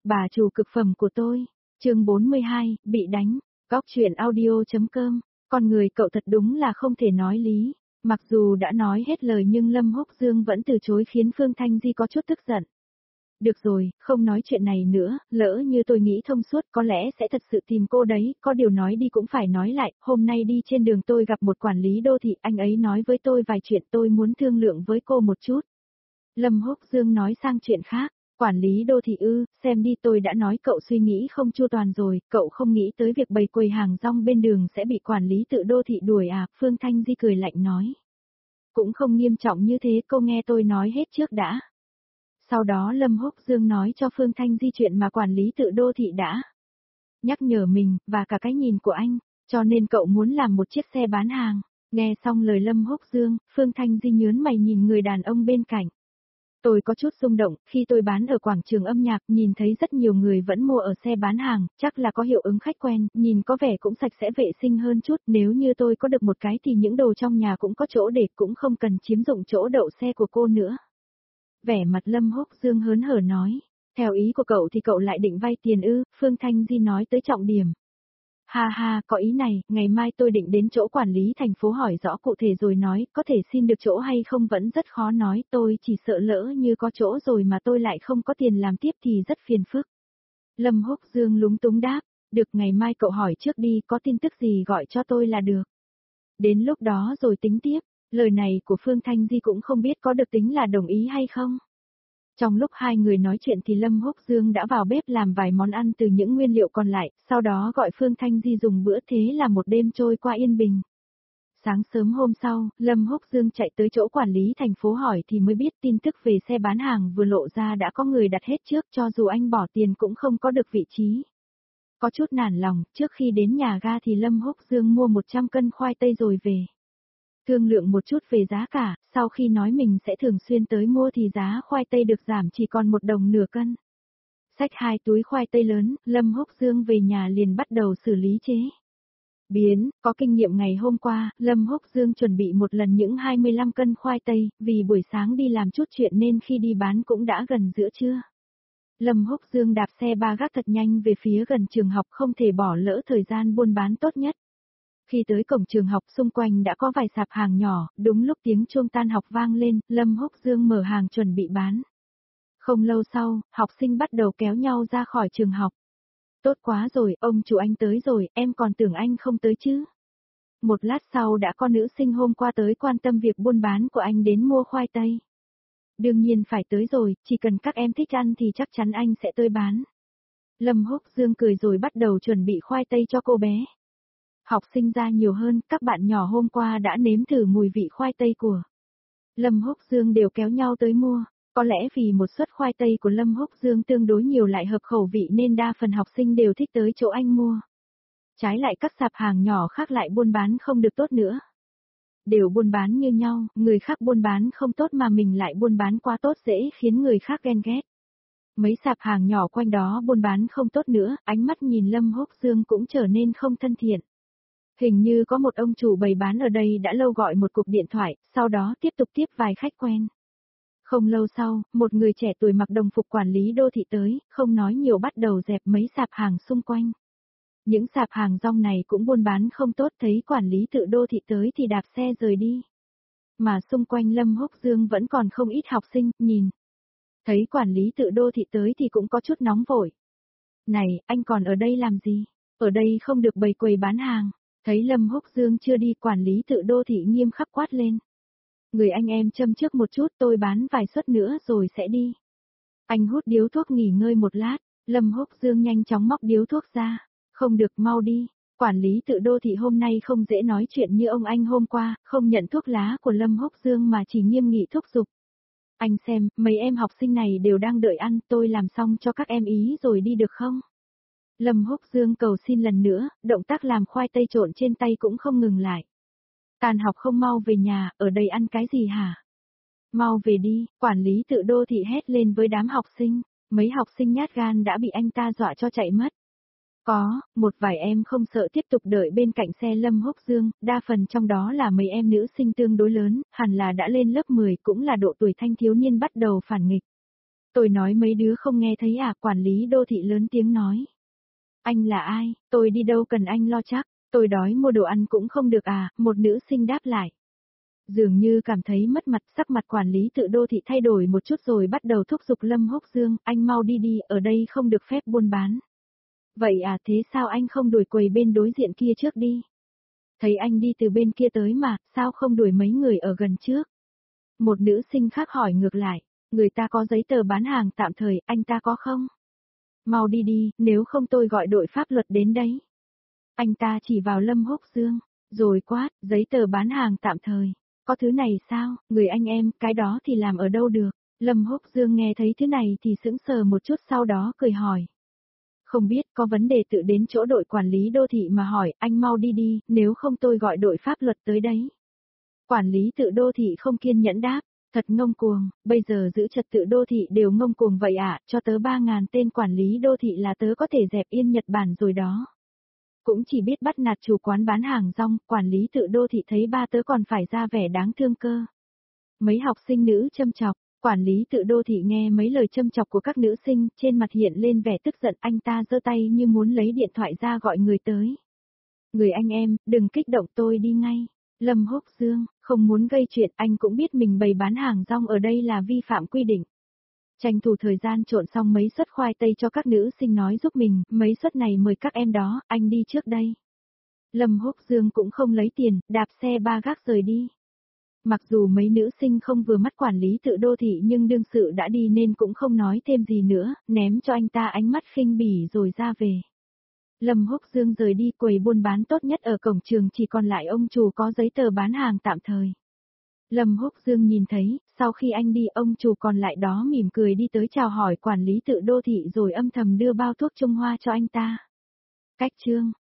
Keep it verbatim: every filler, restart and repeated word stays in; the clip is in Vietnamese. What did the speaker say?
Bà chủ cực phẩm của tôi. Chương bốn mươi hai, bị đánh. Góc truyện audio.com. Con người cậu thật đúng là không thể nói lý. Mặc dù đã nói hết lời nhưng Lâm Húc Dương vẫn từ chối khiến Phương Thanh Di có chút tức giận. Được rồi, không nói chuyện này nữa, lỡ như tôi nghĩ thông suốt có lẽ sẽ thật sự tìm cô đấy, có điều nói đi cũng phải nói lại, hôm nay đi trên đường tôi gặp một quản lý đô thị, anh ấy nói với tôi vài chuyện tôi muốn thương lượng với cô một chút. Lâm Húc Dương nói sang chuyện khác, quản lý đô thị ư, xem đi tôi đã nói cậu suy nghĩ không chu toàn rồi, cậu không nghĩ tới việc bày quầy hàng rong bên đường sẽ bị quản lý tự đô thị đuổi à, Phương Thanh Di cười lạnh nói. Cũng không nghiêm trọng như thế, cô nghe tôi nói hết trước đã. Sau đó Lâm Húc Dương nói cho Phương Thanh Di chuyện mà quản lý tự đô thị đã nhắc nhở mình, và cả cái nhìn của anh, cho nên cậu muốn làm một chiếc xe bán hàng. Nghe xong lời Lâm Húc Dương, Phương Thanh Di nhớn mày nhìn người đàn ông bên cạnh. Tôi có chút xung động, khi tôi bán ở quảng trường âm nhạc, nhìn thấy rất nhiều người vẫn mua ở xe bán hàng, chắc là có hiệu ứng khách quen, nhìn có vẻ cũng sạch sẽ vệ sinh hơn chút, nếu như tôi có được một cái thì những đồ trong nhà cũng có chỗ để, cũng không cần chiếm dụng chỗ đậu xe của cô nữa. Vẻ mặt Lâm Húc Dương hớn hở nói, theo ý của cậu thì cậu lại định vay tiền ư, Phương Thanh Di nói tới trọng điểm. Ha ha, có ý này, ngày mai tôi định đến chỗ quản lý thành phố hỏi rõ cụ thể rồi nói, có thể xin được chỗ hay không vẫn rất khó nói, tôi chỉ sợ lỡ như có chỗ rồi mà tôi lại không có tiền làm tiếp thì rất phiền phức. Lâm Húc Dương lúng túng đáp, được ngày mai cậu hỏi trước đi, có tin tức gì gọi cho tôi là được. Đến lúc đó rồi tính tiếp. Lời này của Phương Thanh Di cũng không biết có được tính là đồng ý hay không. Trong lúc hai người nói chuyện thì Lâm Húc Dương đã vào bếp làm vài món ăn từ những nguyên liệu còn lại, sau đó gọi Phương Thanh Di dùng bữa, thế là một đêm trôi qua yên bình. Sáng sớm hôm sau, Lâm Húc Dương chạy tới chỗ quản lý thành phố hỏi thì mới biết tin tức về xe bán hàng vừa lộ ra đã có người đặt hết trước, cho dù anh bỏ tiền cũng không có được vị trí. Có chút nản lòng, trước khi đến nhà ga thì Lâm Húc Dương mua một trăm cân khoai tây rồi về. Thương lượng một chút về giá cả, sau khi nói mình sẽ thường xuyên tới mua thì giá khoai tây được giảm chỉ còn một đồng nửa cân. Xách hai túi khoai tây lớn, Lâm Húc Dương về nhà liền bắt đầu xử lý chế biến, có kinh nghiệm ngày hôm qua, Lâm Húc Dương chuẩn bị một lần những hai mươi lăm cân khoai tây, vì buổi sáng đi làm chút chuyện nên khi đi bán cũng đã gần giữa trưa. Lâm Húc Dương đạp xe ba gác thật nhanh về phía gần trường học, không thể bỏ lỡ thời gian buôn bán tốt nhất. Khi tới cổng trường học xung quanh đã có vài sạp hàng nhỏ, đúng lúc tiếng chuông tan học vang lên, Lâm Húc Dương mở hàng chuẩn bị bán. Không lâu sau, học sinh bắt đầu kéo nhau ra khỏi trường học. Tốt quá rồi, ông chủ anh tới rồi, em còn tưởng anh không tới chứ. Một lát sau đã có nữ sinh hôm qua tới quan tâm việc buôn bán của anh đến mua khoai tây. Đương nhiên phải tới rồi, chỉ cần các em thích ăn thì chắc chắn anh sẽ tới bán. Lâm Húc Dương cười rồi bắt đầu chuẩn bị khoai tây cho cô bé. Học sinh ra nhiều hơn, các bạn nhỏ hôm qua đã nếm thử mùi vị khoai tây của Lâm Húc Dương đều kéo nhau tới mua. Có lẽ vì một suất khoai tây của Lâm Húc Dương tương đối nhiều lại hợp khẩu vị nên đa phần học sinh đều thích tới chỗ anh mua. Trái lại các sạp hàng nhỏ khác lại buôn bán không được tốt nữa. Đều buôn bán như nhau, người khác buôn bán không tốt mà mình lại buôn bán quá tốt dễ khiến người khác ghen ghét. Mấy sạp hàng nhỏ quanh đó buôn bán không tốt nữa, ánh mắt nhìn Lâm Húc Dương cũng trở nên không thân thiện. Hình như có một ông chủ bày bán ở đây đã lâu gọi một cuộc điện thoại, sau đó tiếp tục tiếp vài khách quen. Không lâu sau, một người trẻ tuổi mặc đồng phục quản lý đô thị tới, không nói nhiều bắt đầu dẹp mấy sạp hàng xung quanh. Những sạp hàng rong này cũng buôn bán không tốt, thấy quản lý tự đô thị tới thì đạp xe rời đi. Mà xung quanh Lâm Húc Dương vẫn còn không ít học sinh, nhìn. Thấy quản lý tự đô thị tới thì cũng có chút nóng vội. Này, anh còn ở đây làm gì? Ở đây không được bày quầy bán hàng. Thấy Lâm Húc Dương chưa đi, quản lý tự đô thị nghiêm khắc quát lên. Người anh em châm trước một chút, tôi bán vài suất nữa rồi sẽ đi. Anh hút điếu thuốc nghỉ ngơi một lát, Lâm Húc Dương nhanh chóng móc điếu thuốc ra. Không được, mau đi. Quản lý tự đô thị hôm nay không dễ nói chuyện như ông anh hôm qua, không nhận thuốc lá của Lâm Húc Dương mà chỉ nghiêm nghị thúc giục. Anh xem, mấy em học sinh này đều đang đợi ăn, tôi làm xong cho các em ý rồi đi được không? Lâm Húc Dương cầu xin lần nữa, động tác làm khoai tây trộn trên tay cũng không ngừng lại. Tàn học không mau về nhà, ở đây ăn cái gì hả? Mau về đi, quản lý tự đô thị hét lên với đám học sinh, mấy học sinh nhát gan đã bị anh ta dọa cho chạy mất. Có, một vài em không sợ tiếp tục đợi bên cạnh xe Lâm Húc Dương, đa phần trong đó là mấy em nữ sinh tương đối lớn, hẳn là đã lên lớp mười cũng là độ tuổi thanh thiếu niên bắt đầu phản nghịch. Tôi nói mấy đứa không nghe thấy à, quản lý đô thị lớn tiếng nói. Anh là ai, tôi đi đâu cần anh lo chắc, tôi đói mua đồ ăn cũng không được à, một nữ sinh đáp lại. Dường như cảm thấy mất mặt, sắc mặt quản lý tự đô thị thay đổi một chút rồi bắt đầu thúc giục Lâm Húc Dương, anh mau đi đi, ở đây không được phép buôn bán. Vậy à, thế sao anh không đuổi quầy bên đối diện kia trước đi? Thấy anh đi từ bên kia tới mà, sao không đuổi mấy người ở gần trước? Một nữ sinh khác hỏi ngược lại, người ta có giấy tờ bán hàng tạm thời, anh ta có không? Mau đi đi, nếu không tôi gọi đội pháp luật đến đấy. Anh ta chỉ vào Lâm Húc Dương, rồi quát, giấy tờ bán hàng tạm thời. Có thứ này sao, người anh em, cái đó thì làm ở đâu được? Lâm Húc Dương nghe thấy thứ này thì sững sờ một chút, sau đó cười hỏi. Không biết, có vấn đề tự đến chỗ đội quản lý đô thị mà hỏi, anh mau đi đi, nếu không tôi gọi đội pháp luật tới đấy. Quản lý tự đô thị không kiên nhẫn đáp, thật ngông cuồng, bây giờ giữ trật tự đô thị đều ngông cuồng vậy ạ, cho tớ ba ngàn tên quản lý đô thị là tớ có thể dẹp yên Nhật Bản rồi đó. Cũng chỉ biết bắt nạt chủ quán bán hàng rong, quản lý tự đô thị thấy ba tớ còn phải ra vẻ đáng thương cơ. Mấy học sinh nữ châm chọc, quản lý tự đô thị nghe mấy lời châm chọc của các nữ sinh, trên mặt hiện lên vẻ tức giận, anh ta giơ tay như muốn lấy điện thoại ra gọi người tới. Người anh em, đừng kích động, tôi đi ngay. Lâm Húc Dương, không muốn gây chuyện, anh cũng biết mình bày bán hàng rong ở đây là vi phạm quy định. Tranh thủ thời gian trộn xong mấy suất khoai tây cho các nữ sinh nói giúp mình, mấy suất này mời các em đó, anh đi trước đây. Lâm Húc Dương cũng không lấy tiền, đạp xe ba gác rời đi. Mặc dù mấy nữ sinh không vừa mắt quản lý tự đô thị nhưng đương sự đã đi nên cũng không nói thêm gì nữa, ném cho anh ta ánh mắt khinh bỉ rồi ra về. Lâm Húc Dương rời đi, quầy buôn bán tốt nhất ở cổng trường chỉ còn lại ông chủ có giấy tờ bán hàng tạm thời. Lâm Húc Dương nhìn thấy, sau khi anh đi ông chủ còn lại đó mỉm cười đi tới chào hỏi quản lý tự đô thị rồi âm thầm đưa bao thuốc Trung Hoa cho anh ta. Cách chương